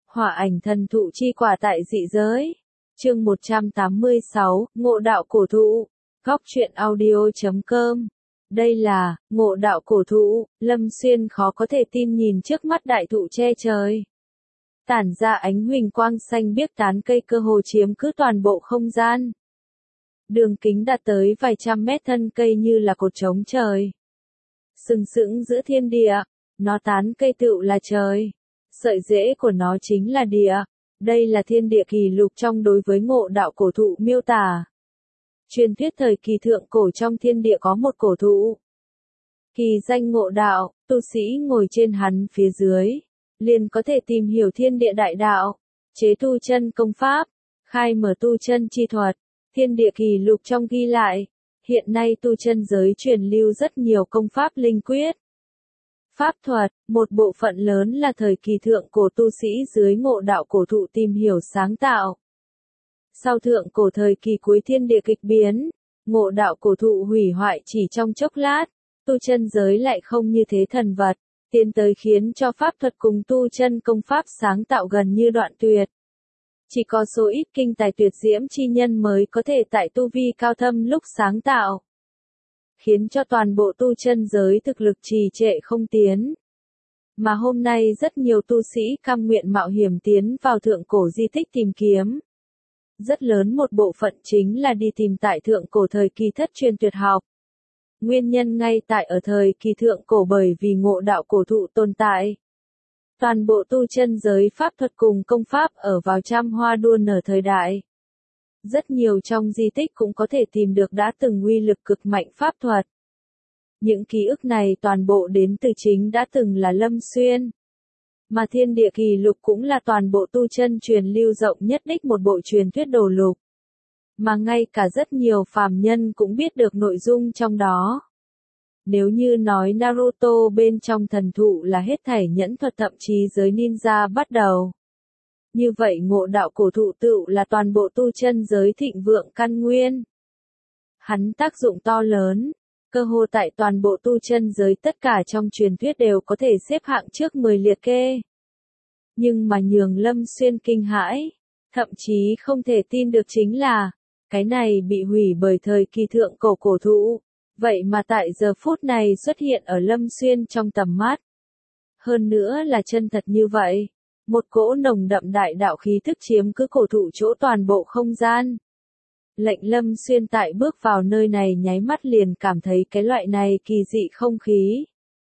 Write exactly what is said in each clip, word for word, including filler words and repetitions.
Hỏa ảnh thần thụ chi quả tại dị giới. Chương một trăm tám mươi sáu, Ngộ đạo cổ thụ. Góc truyện audio chấm com. Đây là, ngộ đạo cổ thụ, Lâm Xuyên khó có thể tin nhìn trước mắt đại thụ che trời. Tản ra ánh huỳnh quang xanh biếc, tán cây cơ hồ chiếm cứ toàn bộ không gian. Đường kính đạt tới vài trăm mét, thân cây như là cột trống trời. Sừng sững giữa thiên địa, nó tán cây tựu là trời. Sợi rễ của nó chính là địa. Đây là thiên địa kỷ lục trong đối với ngộ đạo cổ thụ miêu tả. Truyền thuyết thời kỳ thượng cổ trong thiên địa có một cổ thụ. Kỳ danh ngộ đạo, tu sĩ ngồi trên hắn phía dưới, liền có thể tìm hiểu thiên địa đại đạo, chế tu chân công pháp, khai mở tu chân chi thuật. Thiên địa kỷ lục trong ghi lại, hiện nay tu chân giới truyền lưu rất nhiều công pháp linh quyết. Pháp thuật, một bộ phận lớn là thời kỳ thượng cổ tu sĩ dưới ngộ đạo cổ thụ tìm hiểu sáng tạo. Sau thượng cổ thời kỳ cuối thiên địa kịch biến, ngộ đạo cổ thụ hủy hoại chỉ trong chốc lát, tu chân giới lại không như thế thần vật, tiến tới khiến cho pháp thuật cùng tu chân công pháp sáng tạo gần như đoạn tuyệt. Chỉ có số ít kinh tài tuyệt diễm chi nhân mới có thể tại tu vi cao thâm lúc sáng tạo, khiến cho toàn bộ tu chân giới thực lực trì trệ không tiến. Mà hôm nay rất nhiều tu sĩ cam nguyện mạo hiểm tiến vào thượng cổ di tích tìm kiếm. Rất lớn một bộ phận chính là đi tìm tại thượng cổ thời kỳ thất truyền tuyệt học. Nguyên nhân ngay tại ở thời kỳ thượng cổ, bởi vì ngộ đạo cổ thụ tồn tại. Toàn bộ tu chân giới pháp thuật cùng công pháp ở vào trăm hoa đua nở thời đại. Rất nhiều trong di tích cũng có thể tìm được đã từng uy lực cực mạnh pháp thuật. Những ký ức này toàn bộ đến từ chính đã từng là Lâm Xuyên. Mà thiên địa kỳ lục cũng là toàn bộ tu chân truyền lưu rộng nhất đích một bộ truyền thuyết đồ lục. Mà ngay cả rất nhiều phàm nhân cũng biết được nội dung trong đó. Nếu như nói Naruto bên trong thần thụ là hết thảy nhẫn thuật, thậm chí giới ninja bắt đầu. Như vậy ngộ đạo cổ thụ tựu là toàn bộ tu chân giới thịnh vượng căn nguyên. Hắn tác dụng to lớn, cơ hồ tại toàn bộ tu chân giới tất cả trong truyền thuyết đều có thể xếp hạng trước mười liệt kê. Nhưng mà nhường Lâm Xuyên kinh hãi, thậm chí không thể tin được chính là, cái này bị hủy bởi thời kỳ thượng cổ cổ thụ, vậy mà tại giờ phút này xuất hiện ở Lâm Xuyên trong tầm mắt. Hơn nữa là chân thật như vậy. Một cỗ nồng đậm đại đạo khí thức chiếm cứ cổ thụ chỗ toàn bộ không gian. Lệnh Lâm Xuyên tại bước vào nơi này nháy mắt liền cảm thấy cái loại này kỳ dị không khí.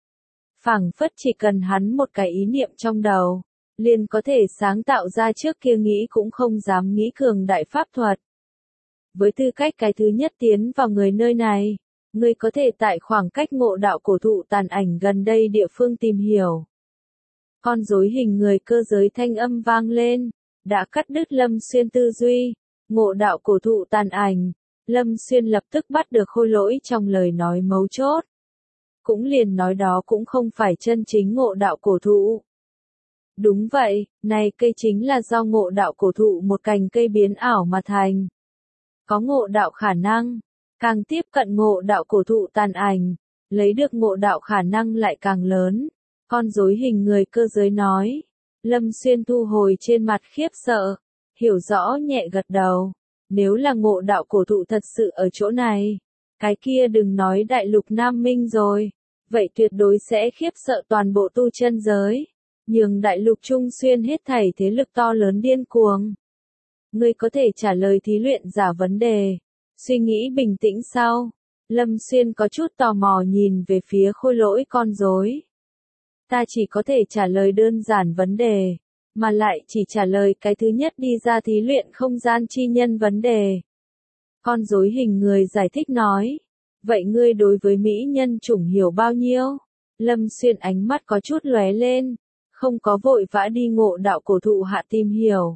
Phảng phất chỉ cần hắn một cái ý niệm trong đầu, liền có thể sáng tạo ra trước kia nghĩ cũng không dám nghĩ cường đại pháp thuật. Với tư cách cái thứ nhất tiến vào người nơi này, người có thể tại khoảng cách ngộ đạo cổ thụ tàn ảnh gần đây địa phương tìm hiểu. Con rối hình người cơ giới thanh âm vang lên, đã cắt đứt Lâm Xuyên tư duy. Ngộ đạo cổ thụ tàn ảnh, Lâm Xuyên lập tức bắt được khôi lỗi trong lời nói mấu chốt. Cũng liền nói đó cũng không phải chân chính ngộ đạo cổ thụ. Đúng vậy, này cây chính là do ngộ đạo cổ thụ một cành cây biến ảo mà thành. Có ngộ đạo khả năng, càng tiếp cận ngộ đạo cổ thụ tàn ảnh, lấy được ngộ đạo khả năng lại càng lớn. Con rối hình người cơ giới nói. Lâm Xuyên thu hồi trên mặt khiếp sợ, hiểu rõ nhẹ gật đầu. Nếu là ngộ đạo cổ thụ thật sự ở chỗ này, cái kia đừng nói đại lục Nam Minh rồi, vậy tuyệt đối sẽ khiếp sợ toàn bộ tu chân giới, nhường đại lục Trung Xuyên hết thảy thế lực to lớn điên cuồng. Ngươi có thể trả lời thí luyện giả vấn đề, suy nghĩ bình tĩnh sau. Lâm Xuyên có chút tò mò nhìn về phía khôi lỗi con rối. Ta chỉ có thể trả lời đơn giản vấn đề, mà lại chỉ trả lời cái thứ nhất đi ra thí luyện không gian chi nhân vấn đề. Con rối hình người giải thích nói. Vậy ngươi đối với mỹ nhân chủng hiểu bao nhiêu? Lâm Xuyên ánh mắt có chút lóe lên, không có vội vã đi ngộ đạo cổ thụ hạ tìm hiểu,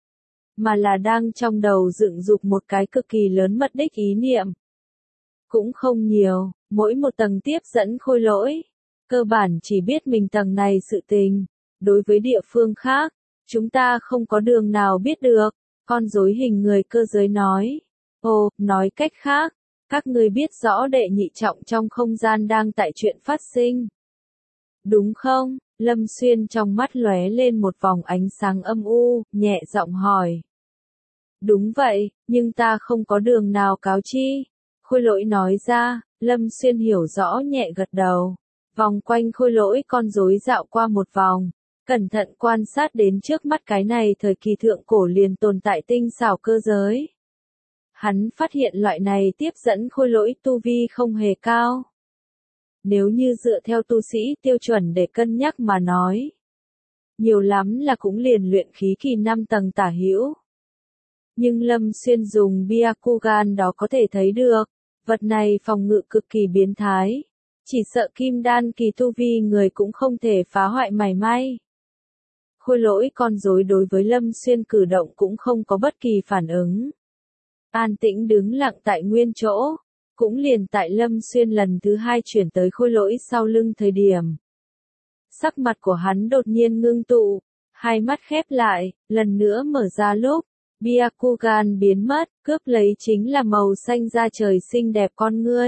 mà là đang trong đầu dựng dục một cái cực kỳ lớn mật đích ý niệm. Cũng không nhiều, mỗi một tầng tiếp dẫn khôi lỗi. Cơ bản chỉ biết mình tầng này sự tình. Đối với địa phương khác, chúng ta không có đường nào biết được. Con rối hình người cơ giới nói. Ồ, nói cách khác, các ngươi biết rõ đệ nhị trọng trong không gian đang tại chuyện phát sinh. Đúng không? Lâm Xuyên trong mắt lóe lên một vòng ánh sáng âm u, nhẹ giọng hỏi. Đúng vậy, nhưng ta không có đường nào cáo chi. Khôi lỗi nói ra, Lâm Xuyên hiểu rõ nhẹ gật đầu. Vòng quanh khôi lỗi con rối dạo qua một vòng. Cẩn thận quan sát đến trước mắt cái này thời kỳ thượng cổ liền tồn tại tinh xảo cơ giới. Hắn phát hiện loại này tiếp dẫn khôi lỗi tu vi không hề cao. Nếu như dựa theo tu sĩ tiêu chuẩn để cân nhắc mà nói. Nhiều lắm là cũng liền luyện khí kỳ năm tầng tả hữu. Nhưng Lâm Xuyên dùng Byakugan đó có thể thấy được, vật này phòng ngự cực kỳ biến thái. Chỉ sợ kim đan kỳ tu vi người cũng không thể phá hoại mảy may. Khôi lỗi con rối đối với Lâm Xuyên cử động cũng không có bất kỳ phản ứng. An tĩnh đứng lặng tại nguyên chỗ, cũng liền tại Lâm Xuyên lần thứ hai chuyển tới khôi lỗi sau lưng thời điểm. Sắc mặt của hắn đột nhiên ngưng tụ, hai mắt khép lại, lần nữa mở ra lúc, Byakugan biến mất, cướp lấy chính là màu xanh da trời xinh đẹp con ngươi.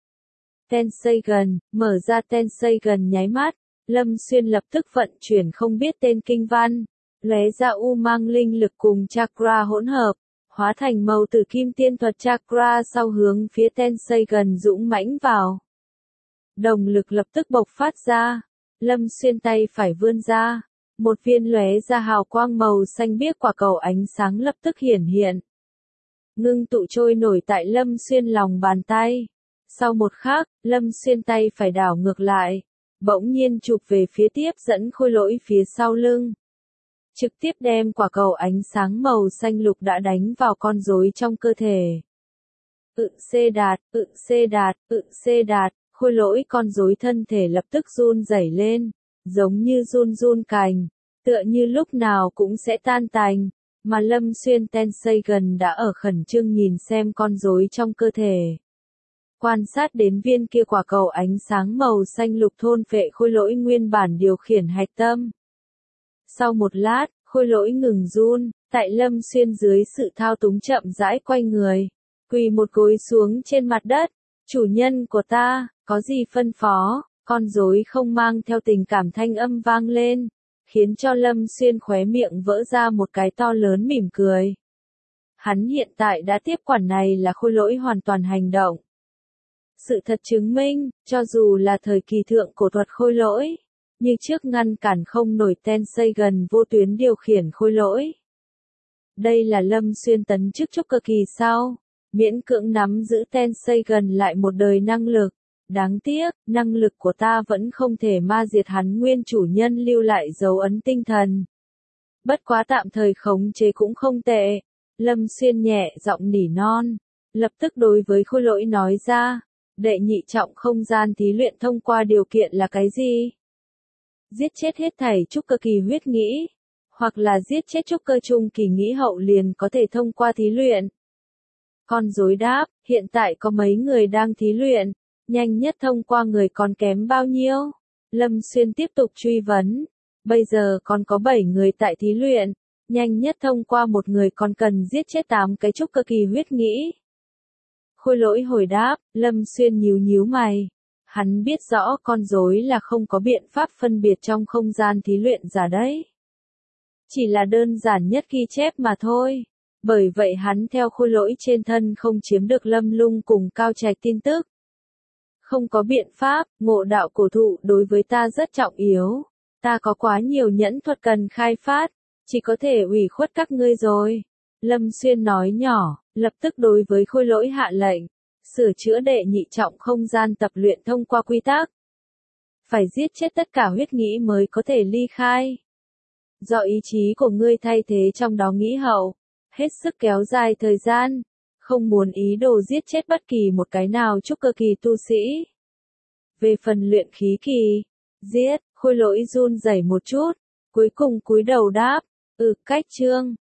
Tenseigan, mở ra Tenseigan nháy mắt, Lâm Xuyên lập tức vận chuyển không biết tên kinh văn, lóe ra u mang linh lực cùng chakra hỗn hợp, hóa thành màu tử kim tiên thuật chakra sau hướng phía Tenseigan dũng mãnh vào. Đồng lực lập tức bộc phát ra, Lâm Xuyên tay phải vươn ra, một viên lóe ra hào quang màu xanh biếc quả cầu ánh sáng lập tức hiển hiện. Ngưng tụ trôi nổi tại Lâm Xuyên lòng bàn tay. Sau một khắc, Lâm Xuyên tay phải đảo ngược lại, bỗng nhiên chụp về phía tiếp dẫn khôi lỗi phía sau lưng. Trực tiếp đem quả cầu ánh sáng màu xanh lục đã đánh vào con rối trong cơ thể. Ự xê đạt, ự xê đạt, ự xê đạt, khôi lỗi con rối thân thể lập tức run rẩy lên, giống như run run cành, tựa như lúc nào cũng sẽ tan tành, mà Lâm Xuyên Tenseigan đã ở khẩn trương nhìn xem con rối trong cơ thể. Quan sát đến viên kia quả cầu ánh sáng màu xanh lục thôn phệ khôi lỗi nguyên bản điều khiển hạch tâm. Sau một lát, khôi lỗi ngừng run, tại Lâm Xuyên dưới sự thao túng chậm rãi quay người, quỳ một gối xuống trên mặt đất. Chủ nhân của ta, có gì phân phó? Con rối không mang theo tình cảm thanh âm vang lên, khiến cho Lâm Xuyên khóe miệng vỡ ra một cái to lớn mỉm cười. Hắn hiện tại đã tiếp quản này là khôi lỗi hoàn toàn hành động. Sự thật chứng minh, cho dù là thời kỳ thượng cổ thuật khôi lỗi, như trước ngăn cản không nổi Tenseigan vô tuyến điều khiển khôi lỗi. Đây là Lâm Xuyên tấn chức trúc cơ kỳ sau, miễn cưỡng nắm giữ Tenseigan lại một đời năng lực. Đáng tiếc, năng lực của ta vẫn không thể ma diệt hắn nguyên chủ nhân lưu lại dấu ấn tinh thần. Bất quá tạm thời khống chế cũng không tệ. Lâm Xuyên nhẹ giọng nỉ non, lập tức đối với khôi lỗi nói ra, đệ nhị trọng không gian thí luyện thông qua điều kiện là cái gì? Giết chết hết thảy trúc cơ kỳ huyết nghĩ, hoặc là giết chết trúc cơ trung kỳ nghĩ hậu liền có thể thông qua thí luyện. Con rối đáp, hiện tại có mấy người đang thí luyện, nhanh nhất thông qua người còn kém bao nhiêu? Lâm Xuyên tiếp tục truy vấn, bây giờ còn có bảy người tại thí luyện, nhanh nhất thông qua một người còn cần giết chết tám cái trúc cơ kỳ huyết nghĩ. Khôi lỗi hồi đáp, Lâm Xuyên nhíu nhíu mày. Hắn biết rõ con rối là không có biện pháp phân biệt trong không gian thí luyện giả đấy. Chỉ là đơn giản nhất ghi chép mà thôi. Bởi vậy hắn theo khôi lỗi trên thân không chiếm được Lâm Lung cùng Cao Trạch tin tức. Không có biện pháp, ngộ đạo cổ thụ đối với ta rất trọng yếu. Ta có quá nhiều nhẫn thuật cần khai phát, chỉ có thể ủy khuất các ngươi rồi. Lâm Xuyên nói nhỏ, lập tức đối với khôi lỗi hạ lệnh, sửa chữa đệ nhị trọng không gian tập luyện thông qua quy tắc. Phải giết chết tất cả huyết nghĩ mới có thể ly khai. Do ý chí của ngươi thay thế trong đó nghĩ hậu, hết sức kéo dài thời gian, không muốn ý đồ giết chết bất kỳ một cái nào trúc cơ kỳ tu sĩ. Về phần luyện khí kỳ, giết, khôi lỗi run rẩy một chút, cuối cùng cúi đầu đáp, ừ, cách chương.